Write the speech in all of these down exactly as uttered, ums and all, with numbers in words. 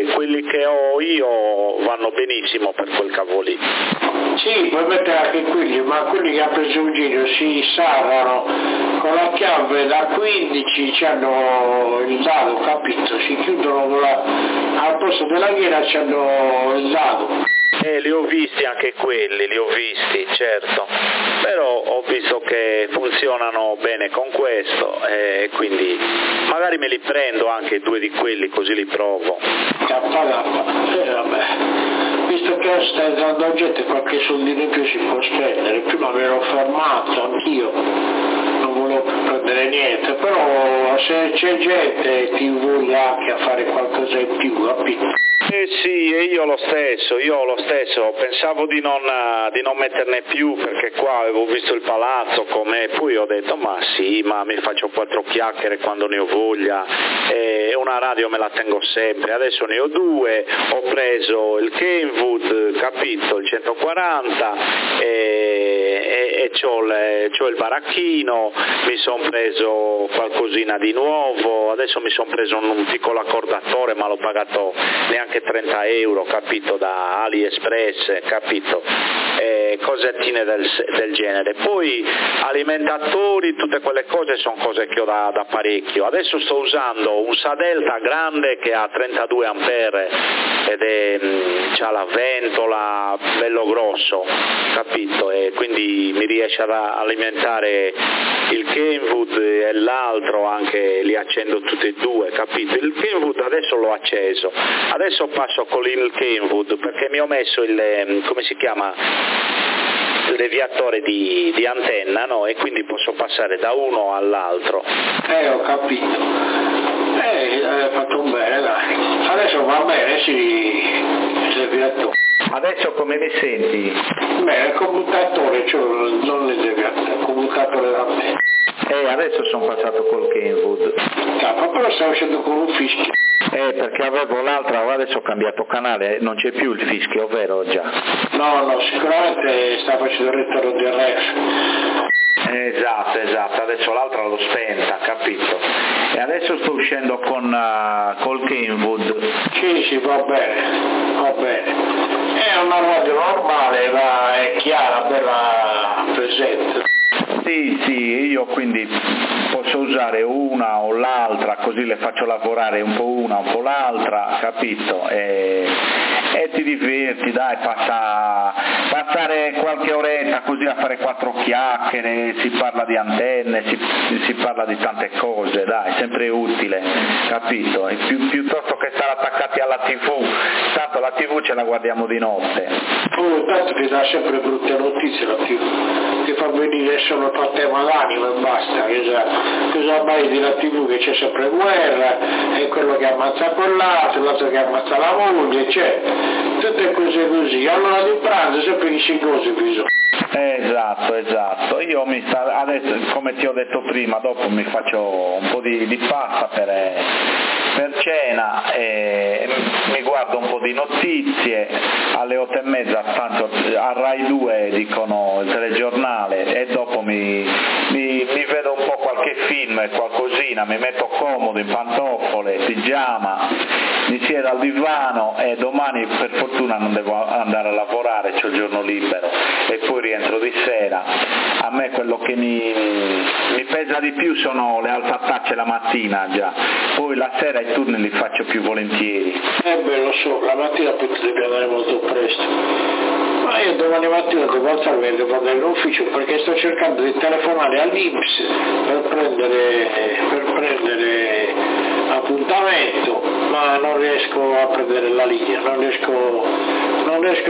che quelli che ho io vanno benissimo per quel cavo lì. Sì, puoi mettere anche quelli, ma quelli che ha preso Eugenio si sarrano con la chiave da quindici, hanno il dado, capito? Si chiudono con la, al posto della ghiera c'hanno il dado. Eh, li ho visti anche quelli, li ho visti, certo, però ho visto che funzionano bene con questo e quindi magari me li prendo anche due di quelli così li provo. Eh, vabbè. Visto che stai dando a gente qualche soldino in più si può spendere, prima mi ero fermato anch'io, non volevo prendere niente, però se c'è gente ti voglia anche a fare qualcosa in più, capito? Eh sì, e io lo stesso, io lo stesso, pensavo di non, di non metterne più perché qua avevo visto il palazzo com'è, poi ho detto ma sì, ma mi faccio quattro chiacchiere quando ne ho voglia e una radio me la tengo sempre, adesso ne ho due, ho preso il Kenwood, capito, il centoquaranta e, e, e c'ho, le, c'ho il baracchino, mi sono preso qualcosina di nuovo, adesso mi sono preso un, un piccolo accordatore ma l'ho pagato neanche trenta euro, capito, da AliExpress, capito, eh, cosettine del, del genere. Poi alimentatori, tutte quelle cose sono cose che ho da, da parecchio. Adesso sto usando un Sadelta grande che ha trentadue ampere ed è, mh, c'ha la ventola, bello grosso, capito, e quindi mi riesce ad alimentare il Kenwood e l'altro, anche li accendo tutti e due, capito. Il Kenwood adesso l'ho acceso, adesso passo con il Kenwood perché mi ho messo il, come si chiama, il deviatore di, di antenna, no? E quindi posso passare da uno all'altro. Eh, ho capito. Eh, hai fatto un bene, dai. Adesso va bene, sì, il deviatore. Adesso come mi senti? Beh, il commutatore, cioè non il deviatore, il commutatore da me. Eh, adesso sono passato col Kenwood. Capa, però stavo uscendo con un fischio. Eh, perché avevo l'altra, adesso ho cambiato canale, non c'è più il fischio, vero già? No, no, sicuramente sta facendo il ritorno di R F. Esatto, esatto, adesso l'altra l'ho spenta, capito? E adesso sto uscendo con uh, col Kenwood. Sì, sì, va bene, va bene. È una radio normale, ma è chiara, bella presente. Sì, sì, io quindi posso usare una o l'altra, così le faccio lavorare un po' una, un po' l'altra, capito? E, e ti diverti, dai, passa, passare qualche oretta così a fare quattro chiacchiere, si parla di antenne, si, si parla di tante cose, dai, sempre utile, capito? E più, piuttosto che stare attaccati alla tivù, tanto la tivù ce la guardiamo di notte. Oh, tanto ti dà sempre brutte notizie la tivù, ti fa venire solo per te l'anima e basta, cosa, cosa mai di la tivù che c'è sempre guerra, è quello che ammazza quell'altro, l'altro che ammazza la moglie, cioè, tutte cose così, allora di pranzo sempre che cose bisogna. Esatto, esatto, io mi sta, adesso come ti ho detto prima, dopo mi faccio un po' di, di pasta per, per cena e mi guardo un po' di notizie, alle otto e mezza tanto a Rai due dicono il telegiornale e dopo mi, mi, mi vedo un po' qualche film e qualcosina, mi metto comodo in pantofole, pigiama, mi siedo al divano e domani per fortuna non devo andare a lavorare, c'ho il giorno libero e poi rientro di sera. A me quello che mi, mi pesa di più sono le alzatacce la mattina già, poi la sera i turni li faccio più volentieri. Eh beh, lo so, la mattina poi ti devi andare molto presto, ma io domani mattina devo alzarmi e devo andare in ufficio perché sto cercando di telefonare all'I N P S per prendere, per prendere appuntamento, ma non riesco a prendere la linea, non riesco, non riesco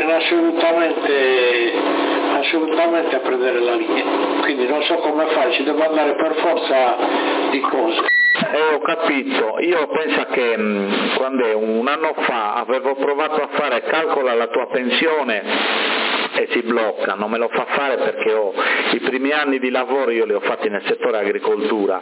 assolutamente, assolutamente a prendere la linea, quindi non so come fare, ci devo andare per forza di cose. Eh, ho capito, io penso che mh, quando è un anno fa avevo provato a fare, calcola la tua pensione e si blocca, non me lo fa fare perché ho i primi anni di lavoro io li ho fatti nel settore agricoltura,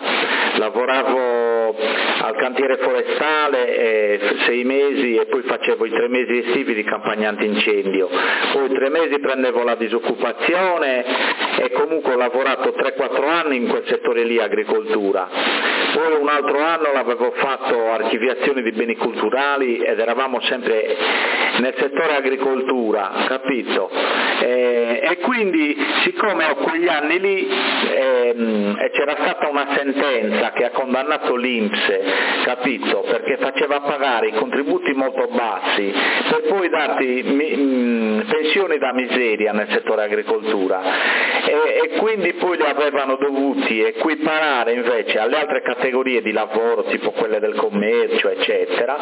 lavoravo al cantiere forestale eh, sei mesi e poi facevo i tre mesi estivi di campagna antincendio, poi tre mesi prendevo la disoccupazione e comunque ho lavorato tre quattro anni in quel settore lì agricoltura. poi un altro anno l'avevo fatto archiviazione di beni culturali ed eravamo sempre nel settore agricoltura, capito? E, e quindi siccome ho quegli anni lì ehm, e c'era stata una sentenza che ha condannato l'I N P S, capito? Perché faceva pagare i contributi molto bassi per poi darti mi, mh, pensioni da miseria nel settore agricoltura e, e quindi poi li avevano dovuti equiparare invece alle altre categorie di lavoro tipo quelle del commercio eccetera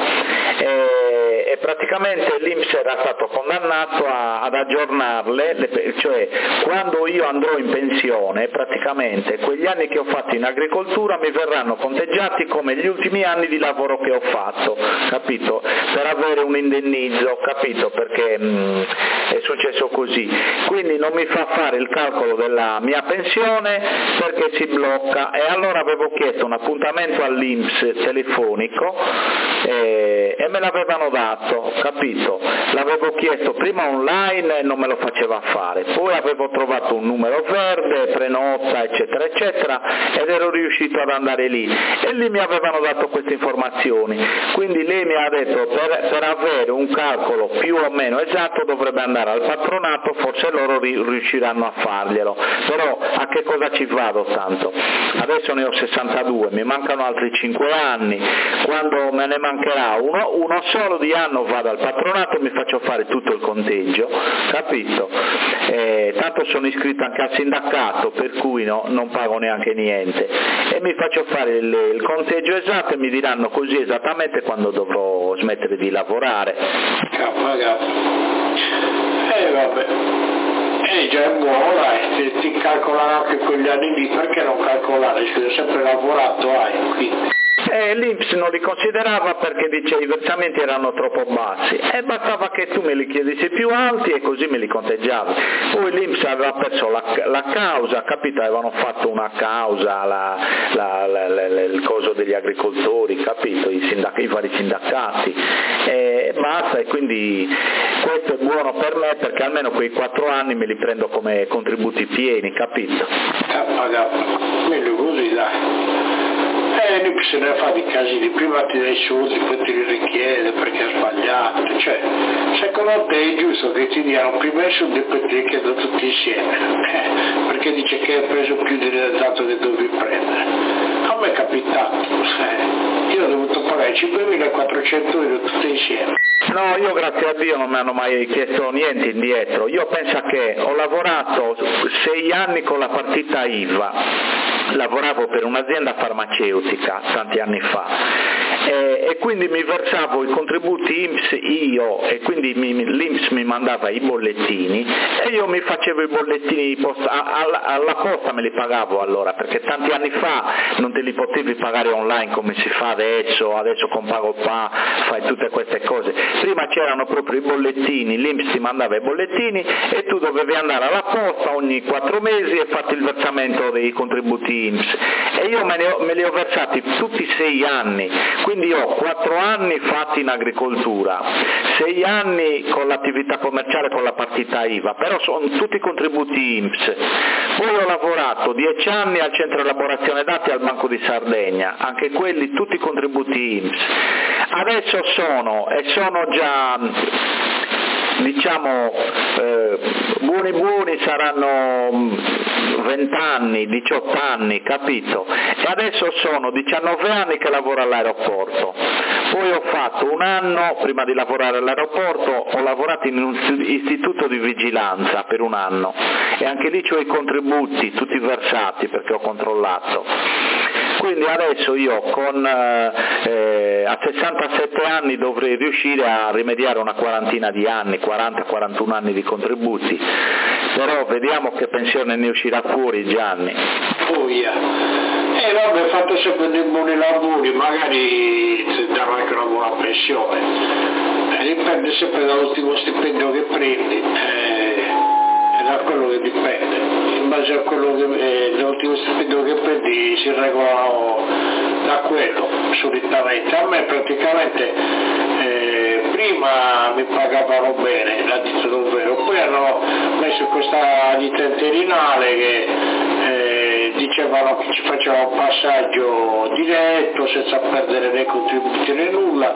e, e praticamente l'I N P S era stato condannato a, ad aggiornarle, le, cioè quando io andrò in pensione praticamente quegli anni che ho fatto in agricoltura mi verranno conteggiati come gli ultimi anni di lavoro che ho fatto, capito? Per avere un indennizzo, capito? Perché mh, è successo così, quindi non mi fa fare il calcolo della mia pensione perché si blocca e allora avevo chiesto un appuntamento all'I N P S telefonico e, e me l'avevano dato, capito? L'avevo chiesto prima online e non me lo faceva fare, poi avevo trovato un numero verde, prenota eccetera eccetera ed ero riuscito ad andare lì e lì mi avevano dato queste informazioni, quindi lei mi ha detto per, per avere un calcolo più o meno esatto dovrebbe andare al patronato, forse loro riusciranno a farglielo, però a che cosa ci vado tanto? Adesso ne ho sessantadue, mi mancano altri cinque anni, quando me ne mancherà uno, uno solo di anno vado al patronato e mi faccio fare tutto il conteggio, capito? Eh, tanto sono iscritto anche al sindacato per cui no, non pago neanche niente e mi faccio fare il, il conteggio esatto e mi diranno così esattamente quando dovrò smettere di lavorare. Cappa, cappa. Eh vabbè, eh già è buono, dai, ti, ti calcolano anche quegli anni lì, perché non calcolare? Scusa, sempre lavorato hai, quindi. Eh, l'I N P S non li considerava perché dice i versamenti erano troppo bassi e bastava che tu me li chiedessi più alti e così me li conteggiavi. Poi l'I N P S aveva perso la, la causa, capito? Avevano fatto una causa, la, la, la, la, la, il coso degli agricoltori, capito? I, sindac- i vari sindacati e basta, e quindi questo è buono per me perché almeno quei quattro anni me li prendo come contributi pieni, capito? Cappa, cappa, meglio così dai. Eh, l'I N P S ne fa di casini, prima ti dai i soldi, poi ti li richiede perché è sbagliato, cioè secondo te è giusto che ti diano prima i soldi e poi ti li chiedono tutti insieme, eh, perché dice che hai preso più del dato che dovevi prendere. A me è capitato, eh, io ho dovuto pagare cinquemilaquattrocento euro tutti insieme. No, io grazie a Dio non mi hanno mai chiesto niente indietro, io penso che ho lavorato sei anni con la partita I V A, lavoravo per un'azienda farmaceutica tanti anni fa e, e quindi mi versavo i contributi I N P S io e quindi mi, l'I N P S mi mandava i bollettini e io mi facevo i bollettini posta, alla, alla posta me li pagavo allora perché tanti anni fa non te li potevi pagare online come si fa adesso, adesso con PagoPA fai tutte queste cose, prima c'erano proprio i bollettini, l'I N P S ti mandava i bollettini e tu dovevi andare alla posta ogni quattro mesi e fatti il versamento dei contributi I N P S e io me, ne ho, me li ho versati tutti sei anni, quindi ho quattro anni fatti in agricoltura, sei anni con l'attività commerciale con la partita I V A, però sono tutti contributi I N P S, poi ho lavorato dieci anni al centro elaborazione dati al Banco di Sardegna, anche quelli tutti contributi I N P S, adesso sono e sono già diciamo eh, buoni buoni saranno venti anni, diciotto anni, capito? E adesso sono diciannove anni che lavoro all'aeroporto, poi ho fatto un anno, prima di lavorare all'aeroporto, ho lavorato in un istituto di vigilanza per un anno e anche lì c'ho i contributi tutti versati perché ho controllato. Quindi adesso io con, eh, a sessantasette anni dovrei riuscire a rimediare una quarantina di anni, quaranta quarantuno anni di contributi, però vediamo che pensione ne uscirà fuori Gianni. Oh yeah. E vabbè, fate sempre dei buoni lavori, magari ti danno anche una buona pensione, eh, dipende sempre dall'ultimo stipendio che prendi, eh, è da quello che dipende, in base a quello che eh, l'ultimo stipendio che prendi si regolano da quello solitamente. A me praticamente eh, prima mi pagavano bene la ditta davvero, poi hanno messo questa ditta interinale che eh, dicevano che ci faceva un passaggio diretto senza perdere né contributi né nulla,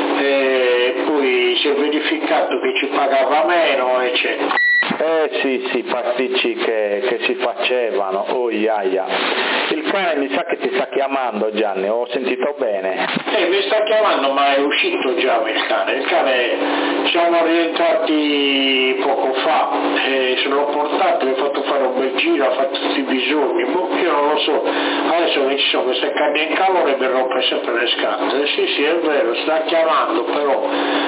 e poi si è verificato che ci pagava meno, eccetera. Eh sì, sì, pasticci che, che si facevano, oh iaia. Il cane mi sa che ti sta chiamando, Gianni, ho sentito bene. Eh, mi sta chiamando, ma è uscito già il cane. Il cane, siamo rientrati poco fa, eh, se l'ho portato, gli ho fatto fare un bel giro, ha fatto tutti i bisogni, boh, io non lo so. Adesso che ci sono queste canne in calore mi rompe sempre le scatole. Sì, sì, è vero, sta chiamando, però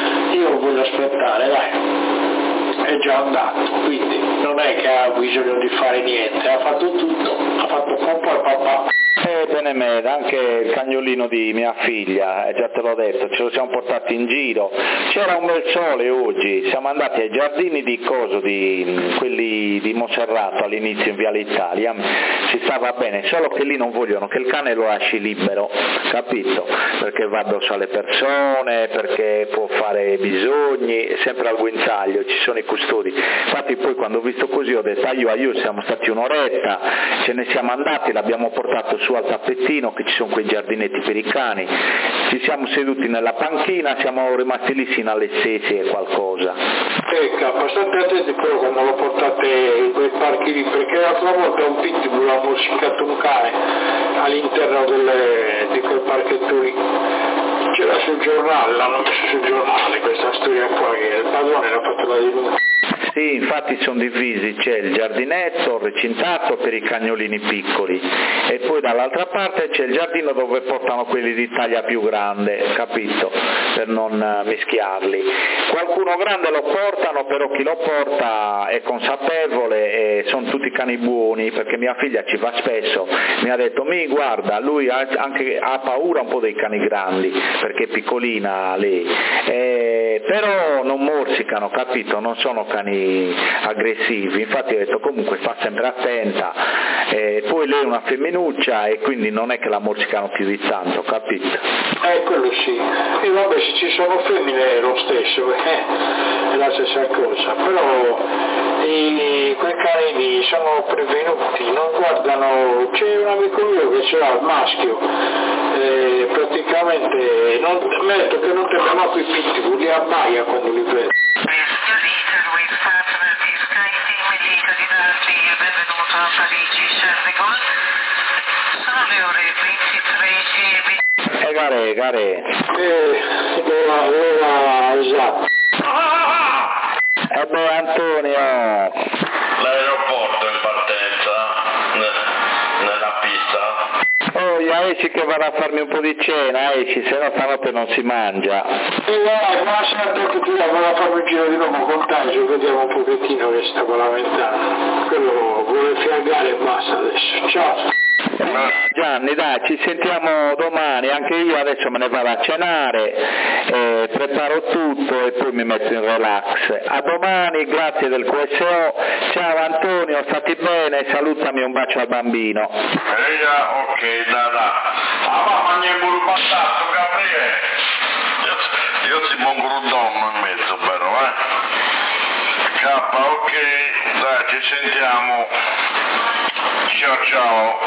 io voglio aspettare, dai. È già andato, quindi non è che ha bisogno di fare niente, ha fatto tutto, ha fatto papà e papà. Eh, bene me, anche il cagnolino di mia figlia, eh, già te l'ho detto, ce lo siamo portati in giro, c'era un bel sole oggi, siamo andati ai giardini di Coso, di quelli di Monserrato all'inizio in Viale Italia, si stava bene, solo che lì non vogliono che il cane lo lasci libero, capito? Perché va addosso alle persone, perché può fare bisogni, sempre al guinzaglio, ci sono i custodi. Infatti poi quando ho visto così ho detto, ah, io, io siamo stati un'oretta, ce ne siamo andati, l'abbiamo portato su al tappettino che ci sono quei giardinetti per i cani, ci siamo seduti nella panchina, siamo rimasti lì sino alle sei e qualcosa. Ecco, state attenti però quando lo portate in quei parchi lì, perché l'altra volta un pitbull ha morsicato un cane all'interno delle, di quel parchetto lì. C'era sul giornale, l'hanno messo sul giornale questa storia qua, che il padrone l'ha fatto la denuncia. Sì, infatti sono divisi, c'è il giardinetto recintato per i cagnolini piccoli e poi dall'altra parte c'è il giardino dove portano quelli di taglia più grande, capito? Per non mischiarli. Qualcuno grande lo portano, però chi lo porta è consapevole e sono tutti cani buoni, perché mia figlia ci va spesso, mi ha detto, mi guarda, lui ha, anche, ha paura un po' dei cani grandi, perché è piccolina lei, eh, però non morsicano, capito? Non sono cani aggressivi, infatti ho detto comunque sta sempre attenta, eh, poi lei è una femminuccia e quindi non è che la morsicano più di tanto, capito? Eh, quello sì, e vabbè se ci sono femmine è lo stesso, eh, è la stessa cosa, però i, quei carini sono prevenuti, non guardano, c'è un amico mio che ce l'ha il maschio, eh, praticamente non, mi ha detto che non teme manco i pitbull, li abbaia quando li vede. Ega re, ega re. Eh, l'ora, l'ora esatto. E beh Antonio. L'aeroporto in partenza, ne- nella pista. Oh, ja, esci che vado a farmi un po' di cena, esci, se no stanotte non si mangia. E dai, buonasera a tutti, vado a farmi un giro di nuovo con Taggio, vediamo un pochettino che stava lamentando. Quello vuole fiaggare e basta adesso. Ciao. Gianni, dai, ci sentiamo domani, anche io adesso me ne vado a cenare, eh, preparo tutto e poi mi metto in relax. A domani, grazie del Q S O, ciao Antonio, stati bene, salutami, un bacio al bambino. Eia, ok, da da. Ah, ma mangi il burbattato, Gabriele. Io, io si buon grudonno in mezzo, però, eh. K, ok, dai, ci sentiamo. Ciao, ciao.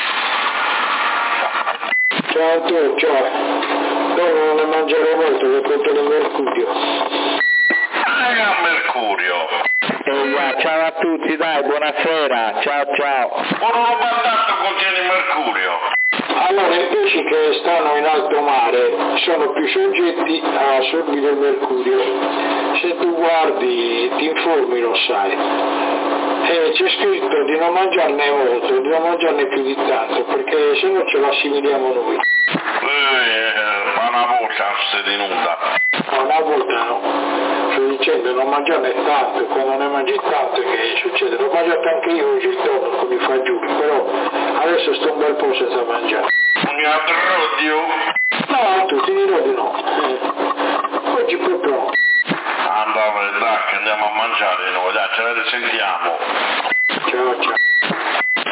Ciao Antonio, ciao. Però non ne mangerò molto che contiene mercurio. Ah, mercurio. Eia, ciao a tutti, dai, buonasera, ciao ciao. Burro battato contiene mercurio. Allora, i pesci che stanno in alto mare sono più soggetti a assorbire il mercurio. Se tu guardi, ti informi, lo sai. E c'è scritto di non mangiarne molto, di non mangiarne più di tanto, perché se no ce lo assimiliamo noi. Eh, fa una volta se di nuda. Ma una volta no. Sto dicendo non mangiarne tanto, quando ne mangi tanto che succede? L'ho mangiato anche io oggi il tonno con i fagioli, però adesso sto un bel po' senza mangiare. Mi adrodio. No, tu ti dirò di no. Eh. Oggi proprio no. Allora, dai, che andiamo a mangiare noi, dai, ce ne risentiamo. Ciao, ciao.